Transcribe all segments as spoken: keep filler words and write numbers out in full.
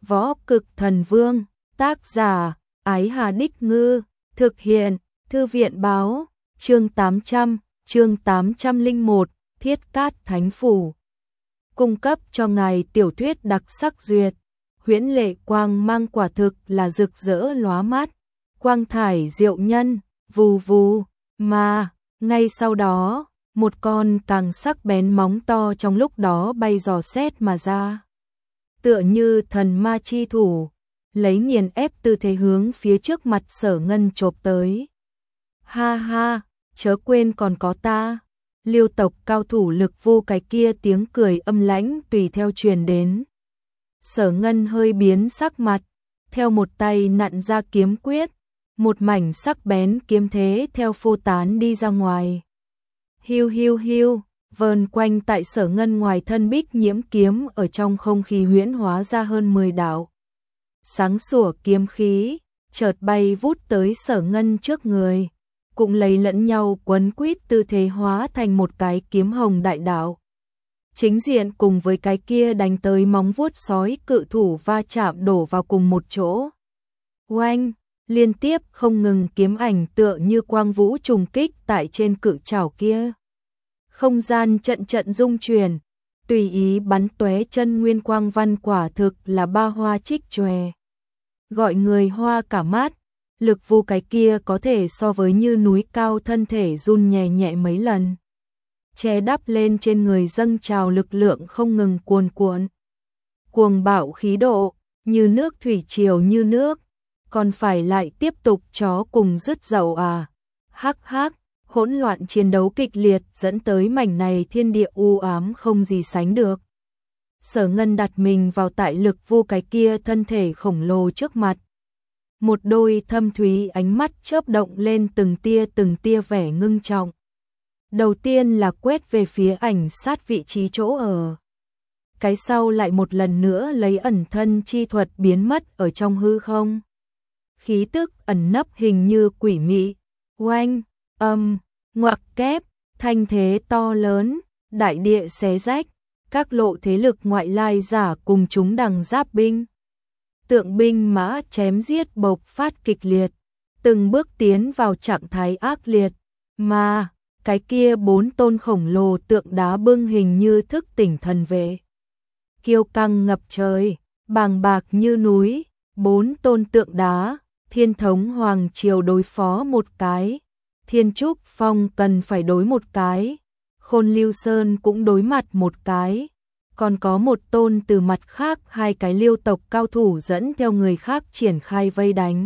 Võ Cực Thần Vương, tác giả, Ái Hà Đích Ngư, thực hiện, Thư viện báo, chương tám trăm, chương tám trăm lẻ một, Thiết Cát Thánh Phủ. Cung cấp cho ngài tiểu thuyết đặc sắc duyệt, huyễn lệ quang mang quả thực là rực rỡ lóa mắt, quang thải diệu nhân, vù vù, mà, ngay sau đó, một con càng sắc bén móng to trong lúc đó bay dò xét mà ra. Tựa như thần ma chi thủ, lấy nghiền ép tư thế hướng phía trước mặt Sở Ngân chộp tới. Ha ha, chớ quên còn có ta. Liêu tộc cao thủ lực vô cái kia tiếng cười âm lãnh tùy theo truyền đến. Sở Ngân hơi biến sắc mặt, theo một tay nặn ra kiếm quyết, một mảnh sắc bén kiếm thế theo phô tán đi ra ngoài. Hiu hiu hiu, vờn quanh tại Sở Ngân ngoài thân bích nhiễm kiếm ở trong không khí huyễn hóa ra hơn mười đạo. Sáng sủa kiếm khí, chợt bay vút tới Sở Ngân trước người, cũng lấy lẫn nhau quấn quýt tư thế hóa thành một cái kiếm hồng đại đạo. Chính diện cùng với cái kia đánh tới móng vuốt sói cự thủ va chạm đổ vào cùng một chỗ. Oanh, liên tiếp không ngừng kiếm ảnh tựa như quang vũ trùng kích tại trên cự trảo kia. Không gian trận trận rung chuyển, tùy ý bắn tóe chân nguyên quang văn quả thực là ba hoa trích chòe. Gọi người hoa cả mắt, lực vu cái kia có thể so với như núi cao thân thể run nhẹ nhẹ mấy lần. Che đắp lên trên người dâng trào lực lượng không ngừng cuồn cuộn. Cuồng bạo khí độ, như nước thủy triều như nước, còn phải lại tiếp tục chó cùng dứt dậu à. Hắc hắc, hỗn loạn chiến đấu kịch liệt dẫn tới mảnh này thiên địa u ám không gì sánh được. Sở Ngân đặt mình vào tại lực vu cái kia thân thể khổng lồ trước mặt. Một đôi thâm thúy ánh mắt chớp động lên từng tia từng tia vẻ ngưng trọng. Đầu tiên là quét về phía ảnh sát vị trí chỗ ở. Cái sau lại một lần nữa lấy ẩn thân chi thuật biến mất ở trong hư không. Khí tức ẩn nấp hình như quỷ mị, oanh, âm, ngoặc kép, thanh thế to lớn, đại địa xé rách, các lộ thế lực ngoại lai giả cùng chúng đằng giáp binh. Tượng binh mã chém giết bộc phát kịch liệt, từng bước tiến vào trạng thái ác liệt, mà cái kia bốn tôn khổng lồ tượng đá bưng hình như thức tỉnh thần vệ. Kiêu căng ngập trời, bàng bạc như núi, bốn tôn tượng đá, Thiên Thống Hoàng Triều đối phó một cái, Thiên Trúc Phong cần phải đối một cái, Khôn Lưu Sơn cũng đối mặt một cái. Còn có một tôn từ mặt khác hai cái liêu tộc cao thủ dẫn theo người khác triển khai vây đánh.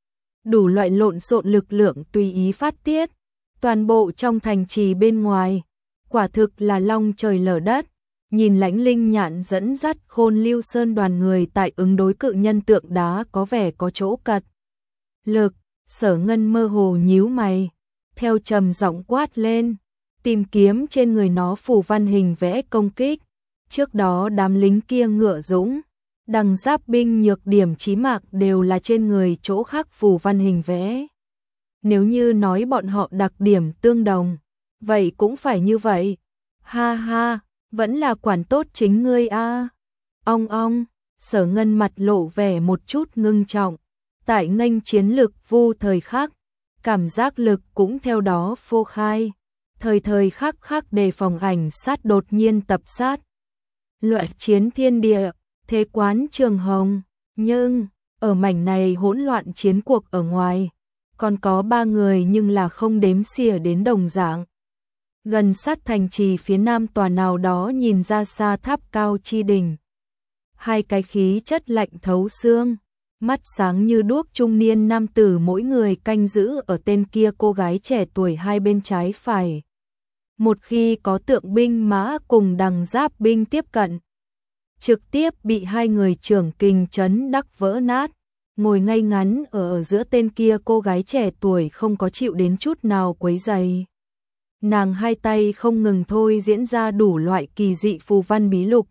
Đủ loại lộn xộn lực lượng tùy ý phát tiết, toàn bộ trong thành trì bên ngoài, quả thực là long trời lở đất. Nhìn Lãnh Linh Nhạn dẫn dắt Khôn Lưu Sơn đoàn người tại ứng đối cự nhân tượng đá có vẻ có chỗ cật lực, Sở Ngân mơ hồ nhíu mày, theo trầm giọng quát lên, tìm kiếm trên người nó phù văn hình vẽ công kích. Trước đó đám lính kia ngựa dũng, đằng giáp binh nhược điểm chí mạng đều là trên người chỗ khác phù văn hình vẽ. Nếu như nói bọn họ đặc điểm tương đồng, vậy cũng phải như vậy. Ha ha, vẫn là quản tốt chính ngươi a. À. Ong ong, Sở Ngân mặt lộ vẻ một chút ngưng trọng, tại nghênh chiến lực vu thời khắc, cảm giác lực cũng theo đó phô khai, thời thời khắc khắc đề phòng ảnh sát đột nhiên tập sát. Loại chiến thiên địa, thế quán trường hồng, nhưng ở mảnh này hỗn loạn chiến cuộc ở ngoài, còn có ba người nhưng là không đếm xỉa đến đồng dạng. Gần sát thành trì phía nam tòa nào đó nhìn ra xa tháp cao chi đỉnh. Hai cái khí chất lạnh thấu xương, mắt sáng như đuốc trung niên nam tử mỗi người canh giữ ở tên kia cô gái trẻ tuổi hai bên trái phải. Một khi có tượng binh mã cùng đằng giáp binh tiếp cận, trực tiếp bị hai người trưởng kình chấn đắc vỡ nát, ngồi ngay ngắn ở, ở giữa tên kia cô gái trẻ tuổi không có chịu đến chút nào quấy rầy. Nàng hai tay không ngừng thôi diễn ra đủ loại kỳ dị phù văn bí lục.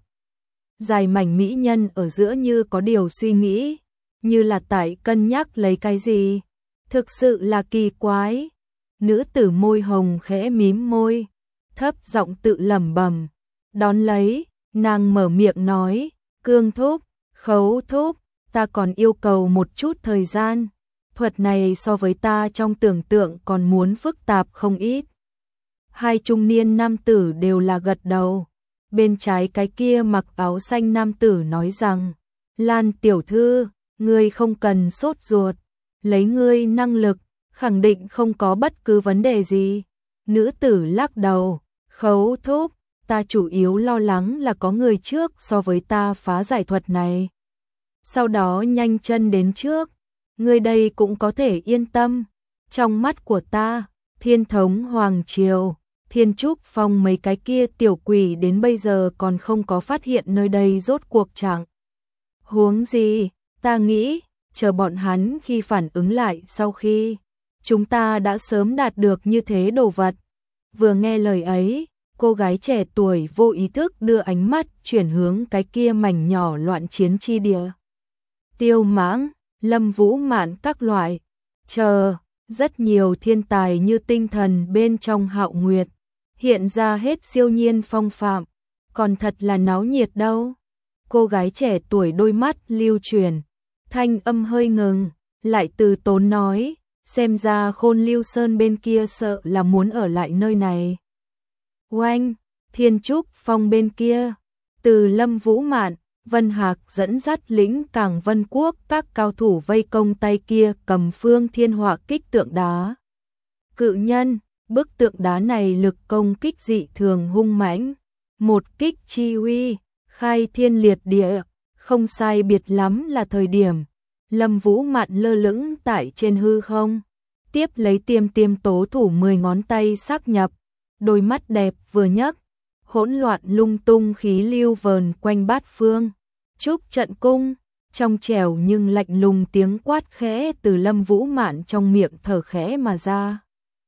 Dài mảnh mỹ nhân ở giữa như có điều suy nghĩ, như là tại cân nhắc lấy cái gì. Thực sự là kỳ quái. Nữ tử môi hồng khẽ mím môi, thấp giọng tự lẩm bẩm. Đón lấy, nàng mở miệng nói, Cương thúc, Khấu thúc, ta còn yêu cầu một chút thời gian. Thuật này so với ta trong tưởng tượng còn muốn phức tạp không ít. Hai trung niên nam tử đều là gật đầu. Bên trái cái kia mặc áo xanh nam tử nói rằng, Lan tiểu thư, ngươi không cần sốt ruột, lấy ngươi năng lực, khẳng định không có bất cứ vấn đề gì. Nữ tử lắc đầu, Khấu thúc, ta chủ yếu lo lắng là có người trước so với ta phá giải thuật này. Sau đó nhanh chân đến trước, ngươi đây cũng có thể yên tâm. Trong mắt của ta, Thiên thống Hoàng Triều, Thiên Trúc Phong mấy cái kia tiểu quỷ đến bây giờ còn không có phát hiện nơi đây rốt cuộc chẳng. Huống gì, ta nghĩ, chờ bọn hắn khi phản ứng lại sau khi chúng ta đã sớm đạt được như thế đồ vật. Vừa nghe lời ấy, cô gái trẻ tuổi vô ý thức đưa ánh mắt chuyển hướng cái kia mảnh nhỏ loạn chiến chi địa. Tiêu Mãng, Lâm Vũ Mạn các loại, chờ, rất nhiều thiên tài như tinh thần bên trong Hạo Nguyệt, hiện ra hết siêu nhiên phong phạm, còn thật là náo nhiệt đâu. Cô gái trẻ tuổi đôi mắt lưu chuyển, thanh âm hơi ngừng, lại từ tốn nói, xem ra Khôn Lưu Sơn bên kia sợ là muốn ở lại nơi này. Oanh, Thiên Trúc Phong bên kia, từ Lâm Vũ Mạn, Vân Hạc dẫn dắt lĩnh Cảng Vân Quốc các cao thủ vây công tay kia cầm Phương Thiên Họa kích tượng đá. Cự nhân, bức tượng đá này lực công kích dị thường hung mãnh, một kích chi uy, khai thiên liệt địa, không sai biệt lắm là thời điểm. Lâm Vũ Mạn lơ lửng tại trên hư không, tiếp lấy tiêm tiêm tố thủ mười ngón tay xác nhập, đôi mắt đẹp vừa nhấc, hỗn loạn lung tung khí lưu vờn quanh bát phương. Trúc trận cung, trong trẻo nhưng lạnh lùng tiếng quát khẽ từ Lâm Vũ Mạn trong miệng thở khẽ mà ra.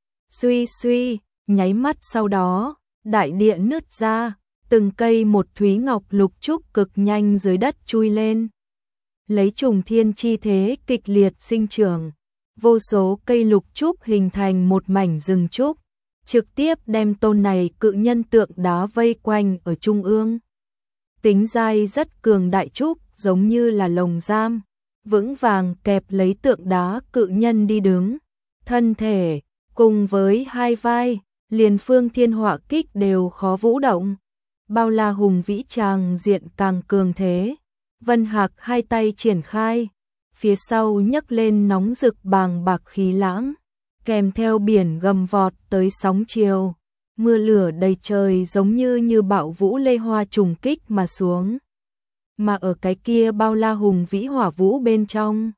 Suy suy, nháy mắt sau đó, đại địa nứt ra, từng cây một thúy ngọc lục trúc cực nhanh dưới đất chui lên. Lấy trùng thiên chi thế kịch liệt sinh trưởng, vô số cây lục trúc hình thành một mảnh rừng trúc, trực tiếp đem tôn này cự nhân tượng đá vây quanh ở trung ương. Tính dai rất cường đại trúc, giống như là lồng giam, vững vàng kẹp lấy tượng đá cự nhân đi đứng. Thân thể, cùng với hai vai, liền Phương Thiên Họa kích đều khó vũ động. Bao la hùng vĩ tràng diện càng cường thế. Vân Hạc hai tay triển khai, phía sau nhấc lên nóng rực bàng bạc khí lãng, kèm theo biển gầm vọt tới sóng chiều, mưa lửa đầy trời giống như như bão vũ lê hoa trùng kích mà xuống. Mà ở cái kia bao la hùng vĩ hỏa vũ bên trong,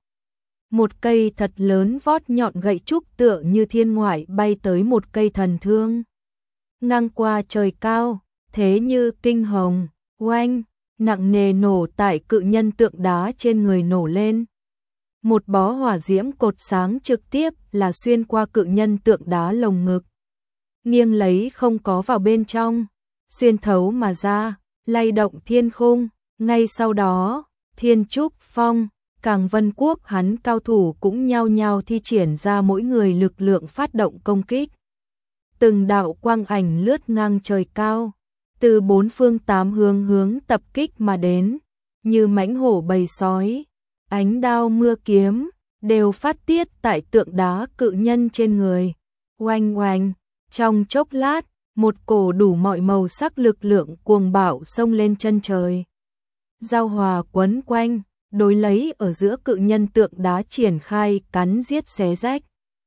một cây thật lớn vót nhọn gậy trúc tựa như thiên ngoại bay tới một cây thần thương, ngang qua trời cao, thế như kinh hồng, oanh, nặng nề nổ tại cự nhân tượng đá trên người nổ lên. Một bó hỏa diễm cột sáng trực tiếp là xuyên qua cự nhân tượng đá lồng ngực, nghiêng lấy không có vào bên trong, xuyên thấu mà ra, lay động thiên khung. Ngay sau đó, Thiên Trúc Phong, Cảng Vân Quốc hắn cao thủ cũng nhao nhao thi triển ra mỗi người lực lượng phát động công kích. Từng đạo quang ảnh lướt ngang trời cao, từ bốn phương tám hướng hướng tập kích mà đến, như mãnh hổ bầy sói, ánh đao mưa kiếm, đều phát tiết tại tượng đá cự nhân trên người. Oanh oanh, trong chốc lát, một cổ đủ mọi màu sắc lực lượng cuồng bạo xông lên chân trời. Giao hòa quấn quanh, đối lấy ở giữa cự nhân tượng đá triển khai cắn giết xé rách.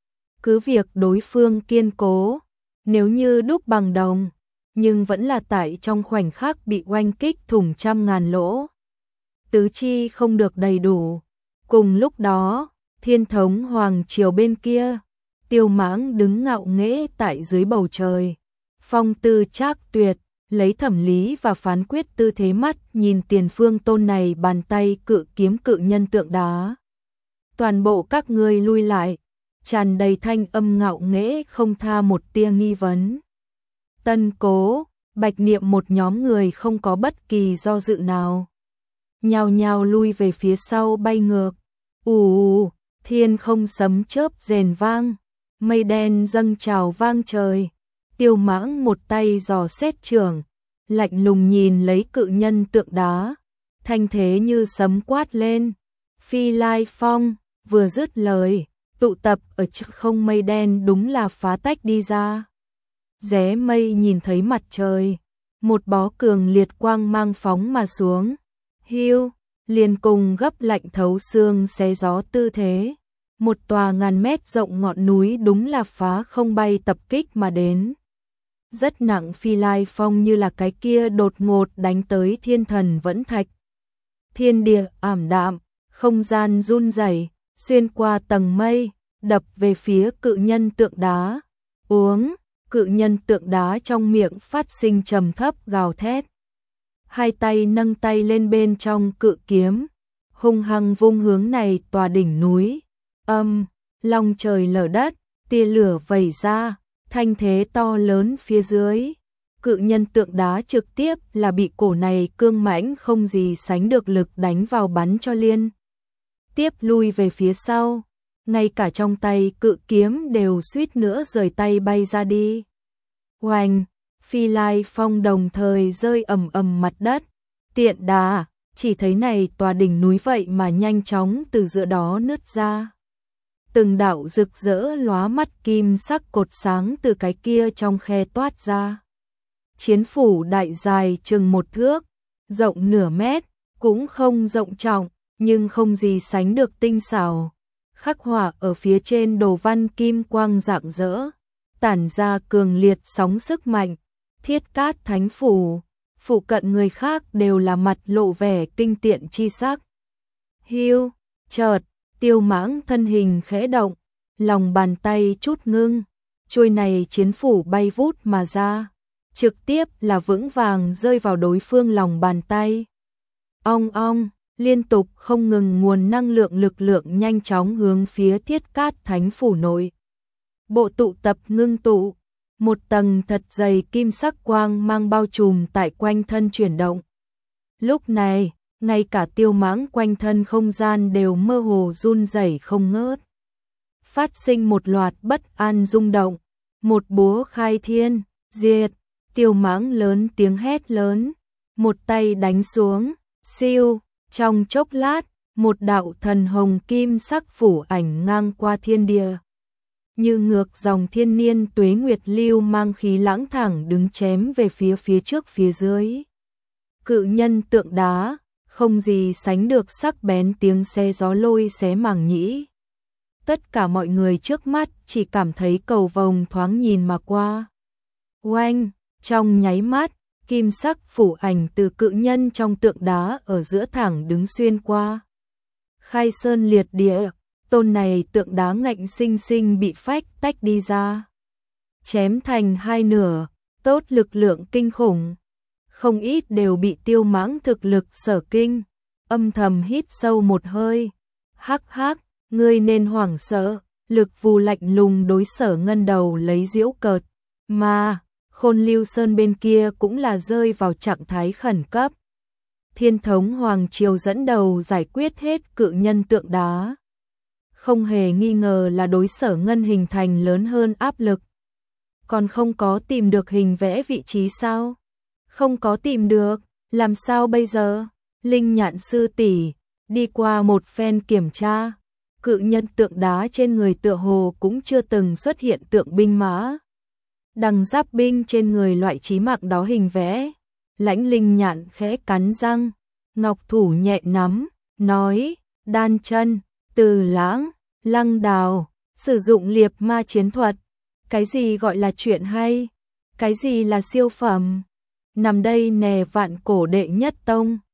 Cứ việc đối phương kiên cố, nếu như đúc bằng đồng, nhưng vẫn là tại trong khoảnh khắc bị oanh kích thủng trăm ngàn lỗ. Tứ chi không được đầy đủ. Cùng lúc đó, Thiên thống Hoàng Triều bên kia, Tiêu Mãng đứng ngạo nghễ tại dưới bầu trời, phong tư trác tuyệt, lấy thẩm lý và phán quyết tư thế mắt nhìn tiền phương tôn này bàn tay cự kiếm cự nhân tượng đá. Toàn bộ các ngươi lui lại, tràn đầy thanh âm ngạo nghễ không tha một tia nghi vấn. Tân Cố, Bạch Niệm một nhóm người không có bất kỳ do dự nào, nhao nhao lui về phía sau bay ngược. Ù, thiên không sấm chớp rền vang, mây đen dâng trào vang trời. Tiêu Mãng một tay giò xét trường, lạnh lùng nhìn lấy cự nhân tượng đá, thanh thế như sấm quát lên. Phi Lai Phong vừa dứt lời, tụ tập ở trước không mây đen đúng là phá tách đi ra. Ré mây nhìn thấy mặt trời, một bó cường liệt quang mang phóng mà xuống. Hiu, liền cùng gấp lạnh thấu xương xé gió tư thế. Một tòa ngàn mét rộng ngọn núi đúng là phá không bay tập kích mà đến. Rất nặng. Phi Lai Phong như là cái kia đột ngột đánh tới thiên thần vẫn thạch. Thiên địa ảm đạm, không gian run rẩy, xuyên qua tầng mây, đập về phía cự nhân tượng đá. Uống, cự nhân tượng đá trong miệng phát sinh trầm thấp gào thét. Hai tay nâng tay lên bên trong cự kiếm, hung hăng vung hướng này tòa đỉnh núi. Âm, long trời lở đất, tia lửa vẩy ra, thanh thế to lớn phía dưới. Cự nhân tượng đá trực tiếp là bị cổ này cương mãnh không gì sánh được lực đánh vào bắn cho liên tiếp lui về phía sau. Ngay cả trong tay cự kiếm đều suýt nữa rời tay bay ra đi. Oanh, Phi Lai Phong đồng thời rơi ầm ầm mặt đất. Tiện đà, chỉ thấy này tòa đỉnh núi vậy mà nhanh chóng từ giữa đó nứt ra. Từng đạo rực rỡ lóa mắt kim sắc cột sáng từ cái kia trong khe toát ra. Chiến phủ đại dài chừng một thước, rộng nửa mét, cũng không rộng trọng, nhưng không gì sánh được tinh xảo. Khắc họa ở phía trên đồ văn kim quang rạng rỡ, tản ra cường liệt sóng sức mạnh. Thiết Cát Thánh Phủ, phụ cận người khác đều là mặt lộ vẻ kinh tiện chi sắc. Hiu, chợt, Tiêu Mãng thân hình khẽ động, lòng bàn tay chút ngưng, chuôi này chiến phủ bay vút mà ra, trực tiếp là vững vàng rơi vào đối phương lòng bàn tay. Ong ong, liên tục không ngừng nguồn năng lượng lực lượng nhanh chóng hướng phía Thiết Cát Thánh Phủ nội bộ tụ tập ngưng tụ, một tầng thật dày kim sắc quang mang bao trùm tại quanh thân chuyển động. Lúc này, ngay cả Tiêu Mãng quanh thân không gian đều mơ hồ run rẩy không ngớt. Phát sinh một loạt bất an rung động, một búa khai thiên, diệt. Tiêu Mãng lớn tiếng hét lớn, một tay đánh xuống, siêu, trong chốc lát, một đạo thần hồng kim sắc phủ ảnh ngang qua thiên địa. Như ngược dòng thiên niên tuế nguyệt lưu mang khí lãng thẳng đứng chém về phía phía trước phía dưới. Cự nhân tượng đá, không gì sánh được sắc bén tiếng xe gió lôi xé màng nhĩ. Tất cả mọi người trước mắt chỉ cảm thấy cầu vồng thoáng nhìn mà qua. Oanh, trong nháy mắt, kim sắc phủ ảnh từ cự nhân trong tượng đá ở giữa thẳng đứng xuyên qua. Khai sơn liệt địa, tôn này tượng đá ngạnh sinh sinh bị phách tách đi ra. Chém thành hai nửa, tốt lực lượng kinh khủng. Không ít đều bị Tiêu Mãng thực lực sở kinh, âm thầm hít sâu một hơi. Hắc hắc, ngươi nên hoảng sợ, lực vù lạnh lùng đối Sở Ngân đầu lấy giễu cợt. Mà, Khôn Lưu Sơn bên kia cũng là rơi vào trạng thái khẩn cấp. Thiên thống Hoàng Triều dẫn đầu giải quyết hết cự nhân tượng đá. Không hề nghi ngờ là đối Sở Ngân hình thành lớn hơn áp lực. Còn không có tìm được hình vẽ vị trí sao? Không có tìm được, làm sao bây giờ? Linh Nhạn sư tỷ đi qua một phen kiểm tra, cự nhân tượng đá trên người tựa hồ cũng chưa từng xuất hiện tượng binh mã. Đằng giáp binh trên người loại chí mạng đó hình vẽ. Lãnh Linh Nhạn khẽ cắn răng, ngọc thủ nhẹ nắm, nói, đan chân, từ lãng, lăng đào, sử dụng liệp ma chiến thuật. Cái gì gọi là chuyện hay? Cái gì là siêu phẩm? Nằm đây nè vạn cổ đệ nhất tông.